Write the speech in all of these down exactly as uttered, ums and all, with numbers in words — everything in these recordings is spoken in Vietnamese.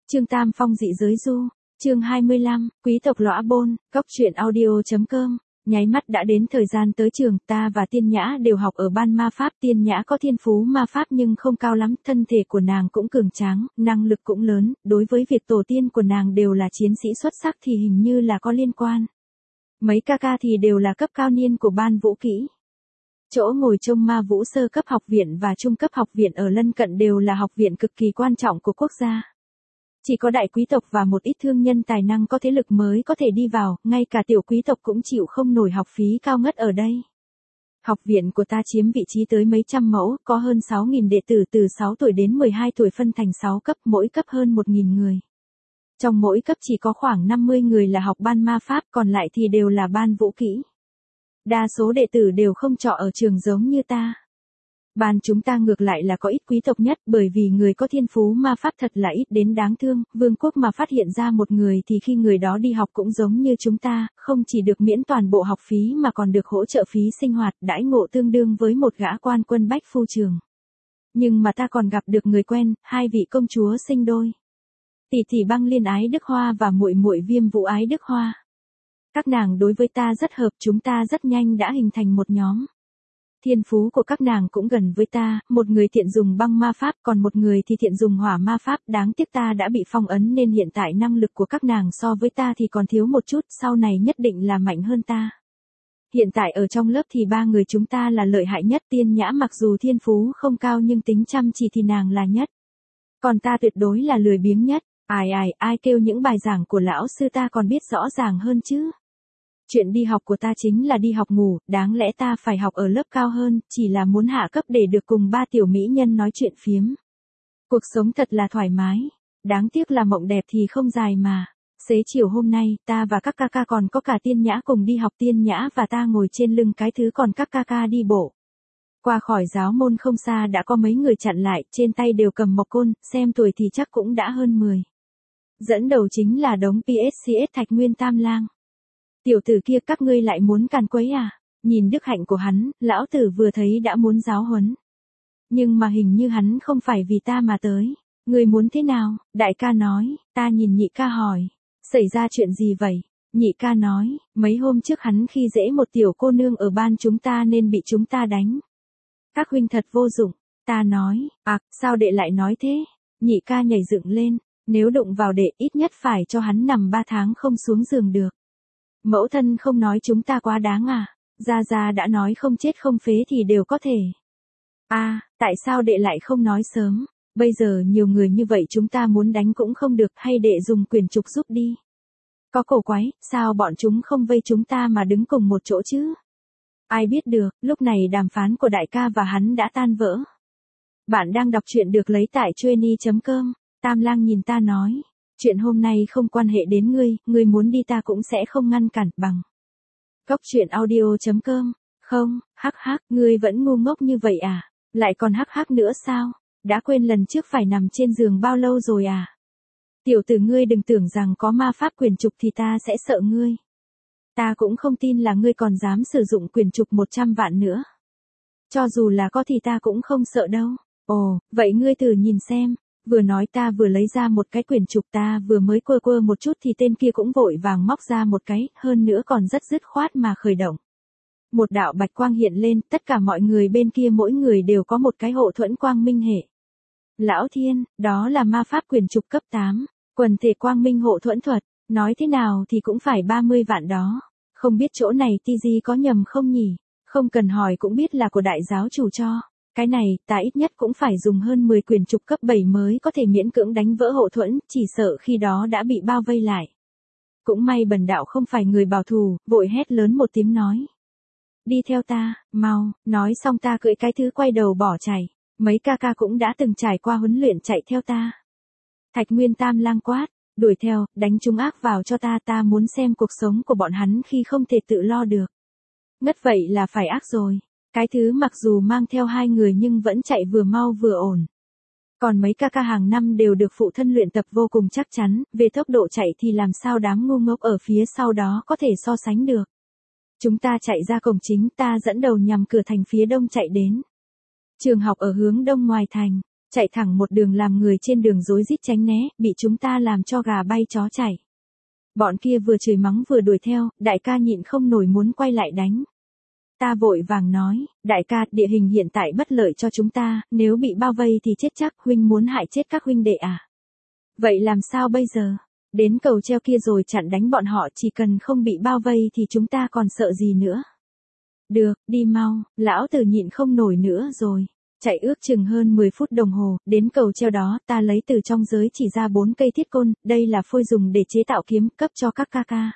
Trương Tam Phong dị giới du, chương hai mươi lăm, quý tộc lõa bôn, góc truyện audio.com, nháy mắt đã đến thời gian tới trường, ta và Tiên Nhã đều học ở ban ma pháp. Tiên Nhã có thiên phú ma pháp nhưng không cao lắm, thân thể của nàng cũng cường tráng, năng lực cũng lớn, đối với việc tổ tiên của nàng đều là chiến sĩ xuất sắc thì hình như là có liên quan. Mấy ca ca thì đều là cấp cao niên của ban vũ kỹ. Chỗ ngồi trông ma vũ sơ cấp học viện và trung cấp học viện ở lân cận đều là học viện cực kỳ quan trọng của quốc gia. Chỉ có đại quý tộc và một ít thương nhân tài năng có thế lực mới có thể đi vào, ngay cả tiểu quý tộc cũng chịu không nổi học phí cao ngất ở đây. Học viện của ta chiếm vị trí tới mấy trăm mẫu, có hơn sáu nghìn đệ tử từ sáu tuổi đến mười hai tuổi phân thành sáu cấp, mỗi cấp hơn một nghìn người. Trong mỗi cấp chỉ có khoảng năm mươi người là học ban ma pháp, còn lại thì đều là ban vũ kỹ. Đa số đệ tử đều không trọ ở trường giống như ta. Ban chúng ta ngược lại là có ít quý tộc nhất, bởi vì người có thiên phú ma pháp thật là ít đến đáng thương. Vương quốc mà phát hiện ra một người thì khi người đó đi học cũng giống như chúng ta, không chỉ được miễn toàn bộ học phí mà còn được hỗ trợ phí sinh hoạt, đãi ngộ tương đương với một gã quan quân bách phu trường. Nhưng mà ta còn gặp được người quen, hai vị công chúa sinh đôi. Tỷ tỷ Băng Liên Ái Đức Hoa và muội muội Viêm Vũ Ái Đức Hoa. Các nàng đối với ta rất hợp, chúng ta rất nhanh đã hình thành một nhóm. Thiên phú của các nàng cũng gần với ta, một người thiện dùng băng ma pháp, còn một người thì thiện dùng hỏa ma pháp. Đáng tiếc ta đã bị phong ấn nên hiện tại năng lực của các nàng so với ta thì còn thiếu một chút, sau này nhất định là mạnh hơn ta. Hiện tại ở trong lớp thì ba người chúng ta là lợi hại nhất. Tiên Nhã mặc dù thiên phú không cao nhưng tính chăm chỉ thì nàng là nhất. Còn ta tuyệt đối là lười biếng nhất. Ai ai, ai kêu những bài giảng của lão sư ta còn biết rõ ràng hơn chứ. Chuyện đi học của ta chính là đi học ngủ, đáng lẽ ta phải học ở lớp cao hơn, chỉ là muốn hạ cấp để được cùng ba tiểu mỹ nhân nói chuyện phiếm. Cuộc sống thật là thoải mái, đáng tiếc là mộng đẹp thì không dài mà. Xế chiều hôm nay, ta và các ca ca còn có cả Tiên Nhã cùng đi học. Tiên Nhã và ta ngồi trên lưng cái thứ còn các ca ca đi bộ. Qua khỏi giáo môn không xa đã có mấy người chặn lại, trên tay đều cầm mộc côn, xem tuổi thì chắc cũng đã hơn mười. Dẫn đầu chính là đống pê ét xê ét Thạch Nguyên Tam Lang. Tiểu tử kia các ngươi lại muốn càn quấy à? Nhìn đức hạnh của hắn, lão tử vừa thấy đã muốn giáo huấn. Nhưng mà hình như hắn không phải vì ta mà tới. Ngươi muốn thế nào? Đại ca nói, ta nhìn nhị ca hỏi. Xảy ra chuyện gì vậy? Nhị ca nói, mấy hôm trước hắn khi dễ một tiểu cô nương ở ban chúng ta nên bị chúng ta đánh. Các huynh thật vô dụng. Ta nói, à, sao đệ lại nói thế? Nhị ca nhảy dựng lên, nếu đụng vào đệ ít nhất phải cho hắn nằm ba tháng không xuống giường được. Mẫu thân không nói chúng ta quá đáng à? Gia Gia đã nói không chết không phế thì đều có thể. À, tại sao đệ lại không nói sớm? Bây giờ nhiều người như vậy chúng ta muốn đánh cũng không được, hay đệ dùng quyền trục giúp đi. Có cổ quái, sao bọn chúng không vây chúng ta mà đứng cùng một chỗ chứ? Ai biết được, lúc này đàm phán của đại ca và hắn đã tan vỡ. Bạn đang đọc truyện được lấy tại chueny chấm com. Tam Lang nhìn ta nói. Chuyện hôm nay không quan hệ đến ngươi, ngươi muốn đi ta cũng sẽ không ngăn cản bằng. Góc truyện audio.com, không, hắc hắc, ngươi vẫn ngu ngốc như vậy à? Lại còn hắc hắc nữa sao? Đã quên lần trước phải nằm trên giường bao lâu rồi à? Tiểu tử ngươi đừng tưởng rằng có ma pháp quyền trục thì ta sẽ sợ ngươi. Ta cũng không tin là ngươi còn dám sử dụng quyền trục một trăm vạn nữa. Cho dù là có thì ta cũng không sợ đâu. Ồ, vậy ngươi thử nhìn xem. Vừa nói ta vừa lấy ra một cái quyển trục, ta vừa mới quơ quơ một chút thì tên kia cũng vội vàng móc ra một cái, hơn nữa còn rất dứt khoát mà khởi động. Một đạo bạch quang hiện lên, tất cả mọi người bên kia mỗi người đều có một cái hộ thuẫn quang minh hệ. Lão Thiên, đó là ma pháp quyển trục cấp tám, quần thể quang minh hộ thuẫn thuật, nói thế nào thì cũng phải ba mươi vạn đó. Không biết chỗ này ti di có nhầm không nhỉ? Không cần hỏi cũng biết là của đại giáo chủ cho. Cái này, ta ít nhất cũng phải dùng hơn mười quyển trục cấp bảy mới có thể miễn cưỡng đánh vỡ hộ thuẫn, chỉ sợ khi đó đã bị bao vây lại. Cũng may bần đạo không phải người bảo thù, vội hét lớn một tiếng nói. Đi theo ta, mau, nói xong ta cưỡi cái thứ quay đầu bỏ chạy. Mấy ca ca cũng đã từng trải qua huấn luyện chạy theo ta. Thạch Nguyên Tam Lang quát, đuổi theo, đánh chúng ác vào cho ta, ta muốn xem cuộc sống của bọn hắn khi không thể tự lo được. Ngất vậy là phải ác rồi. Cái thứ mặc dù mang theo hai người nhưng vẫn chạy vừa mau vừa ổn. Còn mấy ca ca hàng năm đều được phụ thân luyện tập vô cùng chắc chắn, về tốc độ chạy thì làm sao đám ngu ngốc ở phía sau đó có thể so sánh được. Chúng ta chạy ra cổng chính, ta dẫn đầu nhằm cửa thành phía đông chạy đến. Trường học ở hướng đông ngoài thành, chạy thẳng một đường làm người trên đường rối rít tránh né, bị chúng ta làm cho gà bay chó chạy. Bọn kia vừa chửi mắng vừa đuổi theo, đại ca nhịn không nổi muốn quay lại đánh. Ta vội vàng nói, đại ca, địa hình hiện tại bất lợi cho chúng ta, nếu bị bao vây thì chết chắc, huynh muốn hại chết các huynh đệ à? Vậy làm sao bây giờ? Đến cầu treo kia rồi chặn đánh bọn họ, chỉ cần không bị bao vây thì chúng ta còn sợ gì nữa. Được, đi mau, lão tử nhịn không nổi nữa rồi. Chạy ước chừng hơn mười phút đồng hồ, đến cầu treo đó, ta lấy từ trong giới chỉ ra bốn cây thiết côn, đây là phôi dùng để chế tạo kiếm, cấp cho các ca ca.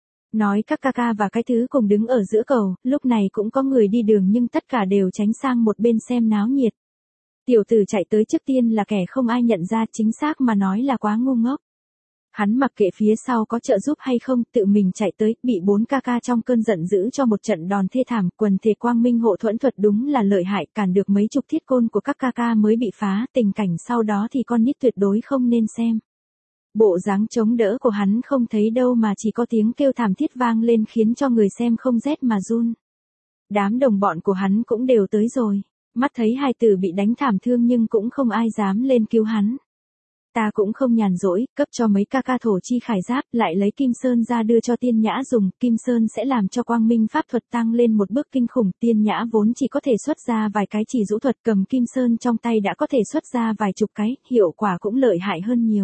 Nói các ca ca và cái thứ cùng đứng ở giữa cầu, lúc này cũng có người đi đường nhưng tất cả đều tránh sang một bên xem náo nhiệt. Tiểu tử chạy tới trước tiên là kẻ không ai nhận ra, chính xác mà nói là quá ngu ngốc. Hắn mặc kệ phía sau có trợ giúp hay không, tự mình chạy tới, bị bốn ca ca trong cơn giận dữ cho một trận đòn thê thảm, quần thể quang minh hộ thuẫn thuật đúng là lợi hại, cản được mấy chục thiết côn của các ca ca mới bị phá, tình cảnh sau đó thì con nít tuyệt đối không nên xem. Bộ dáng chống đỡ của hắn không thấy đâu mà chỉ có tiếng kêu thảm thiết vang lên khiến cho người xem không rét mà run. Đám đồng bọn của hắn cũng đều tới rồi, mắt thấy hai tử bị đánh thảm thương nhưng cũng không ai dám lên cứu hắn. Ta cũng không nhàn rỗi, cấp cho mấy ca ca thổ chi khải giáp, lại lấy kim sơn ra đưa cho Tiên Nhã dùng, kim sơn sẽ làm cho quang minh pháp thuật tăng lên một bước kinh khủng, Tiên Nhã vốn chỉ có thể xuất ra vài cái chỉ rũ thuật, cầm kim sơn trong tay đã có thể xuất ra vài chục cái, hiệu quả cũng lợi hại hơn nhiều.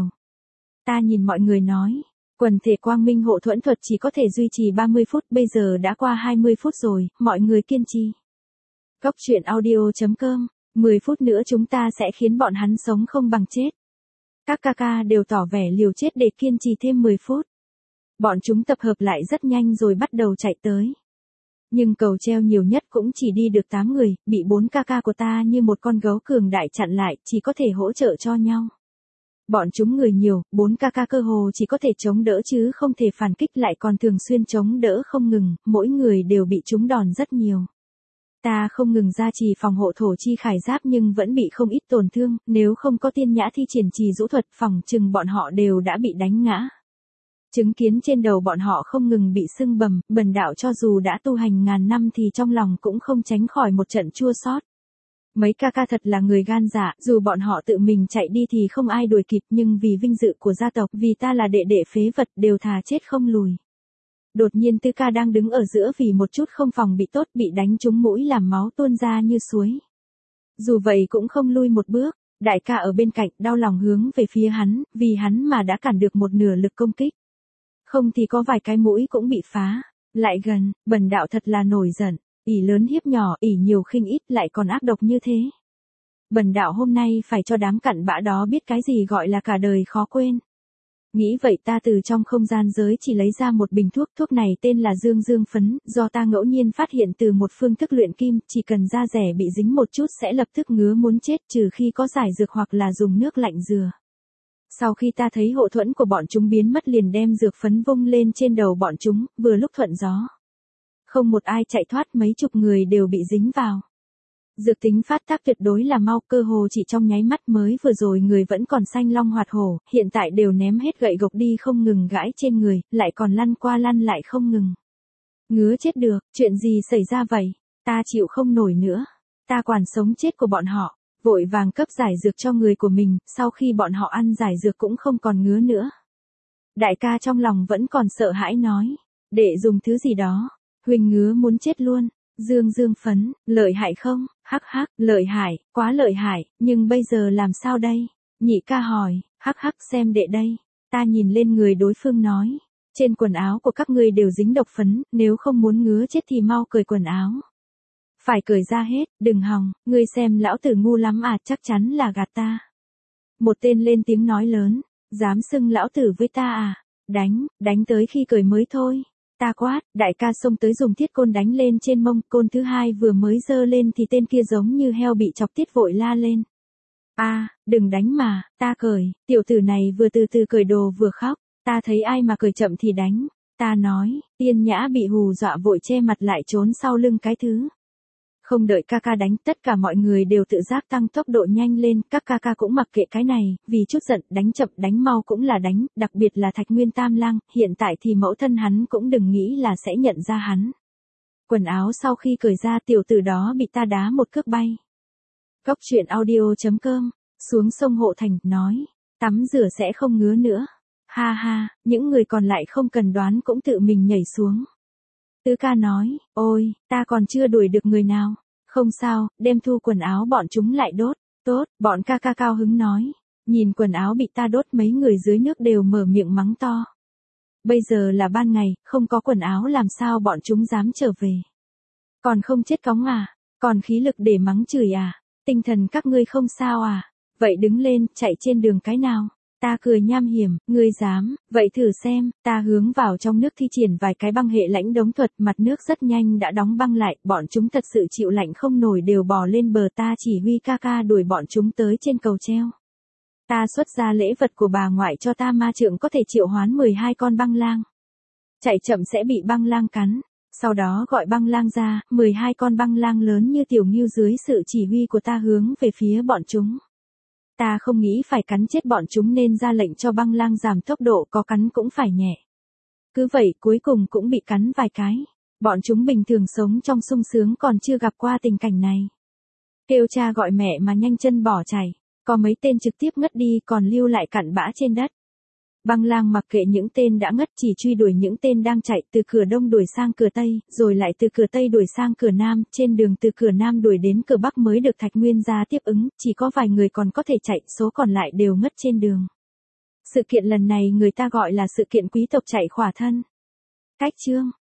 Ta nhìn mọi người nói, quần thể quang minh hộ thuẫn thuật chỉ có thể duy trì ba mươi phút, bây giờ đã qua hai mươi phút rồi, mọi người kiên trì. Cốc truyện audio chấm com, mười phút nữa chúng ta sẽ khiến bọn hắn sống không bằng chết. Các ca ca đều tỏ vẻ liều chết để kiên trì thêm mười phút. Bọn chúng tập hợp lại rất nhanh rồi bắt đầu chạy tới. Nhưng cầu treo nhiều nhất cũng chỉ đi được tám người, bị bốn ca ca của ta như một con gấu cường đại chặn lại, chỉ có thể hỗ trợ cho nhau. Bọn chúng người nhiều, bốn ca ca cơ hồ chỉ có thể chống đỡ chứ không thể phản kích, lại còn thường xuyên chống đỡ không ngừng, mỗi người đều bị trúng đòn rất nhiều. Ta không ngừng ra trì phòng hộ thổ chi khải giáp nhưng vẫn bị không ít tổn thương, nếu không có Tiên Nhã thi triển trì rũ thuật, phòng chừng bọn họ đều đã bị đánh ngã. Chứng kiến trên đầu bọn họ không ngừng bị sưng bầm, bần đạo cho dù đã tu hành ngàn năm thì trong lòng cũng không tránh khỏi một trận chua xót. Mấy ca ca thật là người gan dạ, dù bọn họ tự mình chạy đi thì không ai đuổi kịp, nhưng vì vinh dự của gia tộc, vì ta là đệ đệ phế vật, đều thà chết không lùi. Đột nhiên Tư ca đang đứng ở giữa vì một chút không phòng bị tốt, bị đánh trúng mũi làm máu tuôn ra như suối. Dù vậy cũng không lui một bước, đại ca ở bên cạnh đau lòng hướng về phía hắn, vì hắn mà đã cản được một nửa lực công kích. Không thì có vài cái mũi cũng bị phá. Lại gần, bần đạo thật là nổi giận, ỷ lớn hiếp nhỏ, ỷ nhiều khinh ít, lại còn ác độc như thế. Bần đạo hôm nay phải cho đám cặn bã đó biết cái gì gọi là cả đời khó quên. Nghĩ vậy ta từ trong không gian giới chỉ lấy ra một bình thuốc, thuốc này tên là dương dương phấn, do ta ngẫu nhiên phát hiện từ một phương thức luyện kim, chỉ cần da rẻ bị dính một chút sẽ lập tức ngứa muốn chết, trừ khi có giải dược hoặc là dùng nước lạnh dừa. Sau khi ta thấy hộ thuẫn của bọn chúng biến mất liền đem dược phấn vung lên trên đầu bọn chúng, vừa lúc thuận gió. Không một ai chạy thoát, mấy chục người đều bị dính vào. Dược tính phát tác tuyệt đối là mau, cơ hồ chỉ trong nháy mắt, mới vừa rồi người vẫn còn xanh long hoạt hổ, hiện tại đều ném hết gậy gộc đi không ngừng gãi trên người, lại còn lăn qua lăn lại không ngừng. Ngứa chết được, chuyện gì xảy ra vậy? Ta chịu không nổi nữa. Ta quản sống chết của bọn họ, vội vàng cấp giải dược cho người của mình, sau khi bọn họ ăn giải dược cũng không còn ngứa nữa. Đại ca trong lòng vẫn còn sợ hãi nói, để dùng thứ gì đó, huỳnh ngứa muốn chết luôn. Dương dương phấn, lợi hại không? Hắc hắc, lợi hại, quá lợi hại, nhưng bây giờ làm sao đây? Nhị ca hỏi, hắc hắc xem đệ đây. Ta nhìn lên người đối phương nói, trên quần áo của các ngươi đều dính độc phấn, nếu không muốn ngứa chết thì mau cởi quần áo. Phải cởi ra hết, đừng hòng, ngươi xem lão tử ngu lắm à, chắc chắn là gạt ta. Một tên lên tiếng nói lớn, dám xưng lão tử với ta à? Đánh, đánh tới khi cởi mới thôi. Ta quát, đại ca xông tới dùng thiết côn đánh lên trên mông, côn thứ hai vừa mới giơ lên thì tên kia giống như heo bị chọc tiết vội la lên. A, à, đừng đánh mà, ta cởi, tiểu tử này vừa từ từ cởi đồ vừa khóc, ta thấy ai mà cởi chậm thì đánh. Ta nói, Tiên Nhã bị hù dọa vội che mặt lại trốn sau lưng cái thứ. Không đợi ca ca đánh, tất cả mọi người đều tự giác tăng tốc độ nhanh lên, các ca ca cũng mặc kệ cái này, vì chút giận, đánh chậm đánh mau cũng là đánh, đặc biệt là Thạch Nguyên Tam Lang, hiện tại thì mẫu thân hắn cũng đừng nghĩ là sẽ nhận ra hắn. Quần áo sau khi cởi ra tiểu tử đó bị ta đá một cước bay. Cốc truyện audio chấm com xuống sông Hộ Thành, nói, tắm rửa sẽ không ngứa nữa. Ha ha, những người còn lại không cần đoán cũng tự mình nhảy xuống. Tứ ca nói, ôi, ta còn chưa đuổi được người nào. Không sao, đem thu quần áo bọn chúng lại đốt. Tốt, bọn ca ca cao hứng nói. Nhìn quần áo bị ta đốt mấy người dưới nước đều mở miệng mắng to. Bây giờ là ban ngày, không có quần áo làm sao bọn chúng dám trở về. Còn không chết cóng à, còn khí lực để mắng chửi à, tinh thần các ngươi không sao à, vậy đứng lên, chạy trên đường cái nào. Ta cười nham hiểm, ngươi dám, vậy thử xem, ta hướng vào trong nước thi triển vài cái băng hệ lãnh đống thuật, mặt nước rất nhanh đã đóng băng lại, bọn chúng thật sự chịu lạnh không nổi đều bò lên bờ, ta chỉ huy ca ca đuổi bọn chúng tới trên cầu treo. Ta xuất ra lễ vật của bà ngoại cho ta, ma trượng có thể triệu hoán mười hai con băng lang. Chạy chậm sẽ bị băng lang cắn, sau đó gọi băng lang ra, mười hai con băng lang lớn như tiểu ngưu dưới sự chỉ huy của ta hướng về phía bọn chúng. Ta không nghĩ phải cắn chết bọn chúng nên ra lệnh cho băng lang giảm tốc độ, có cắn cũng phải nhẹ. Cứ vậy cuối cùng cũng bị cắn vài cái. Bọn chúng bình thường sống trong sung sướng còn chưa gặp qua tình cảnh này. Kêu cha gọi mẹ mà nhanh chân bỏ chạy. Có mấy tên trực tiếp ngất đi còn lưu lại cặn bã trên đất. Băng lang mặc kệ những tên đã ngất, chỉ truy đuổi những tên đang chạy, từ cửa đông đuổi sang cửa tây, rồi lại từ cửa tây đuổi sang cửa nam, trên đường từ cửa nam đuổi đến cửa bắc mới được Thạch Nguyên gia tiếp ứng, chỉ có vài người còn có thể chạy, số còn lại đều ngất trên đường. Sự kiện lần này người ta gọi là sự kiện quý tộc chạy khỏa thân. Cách chương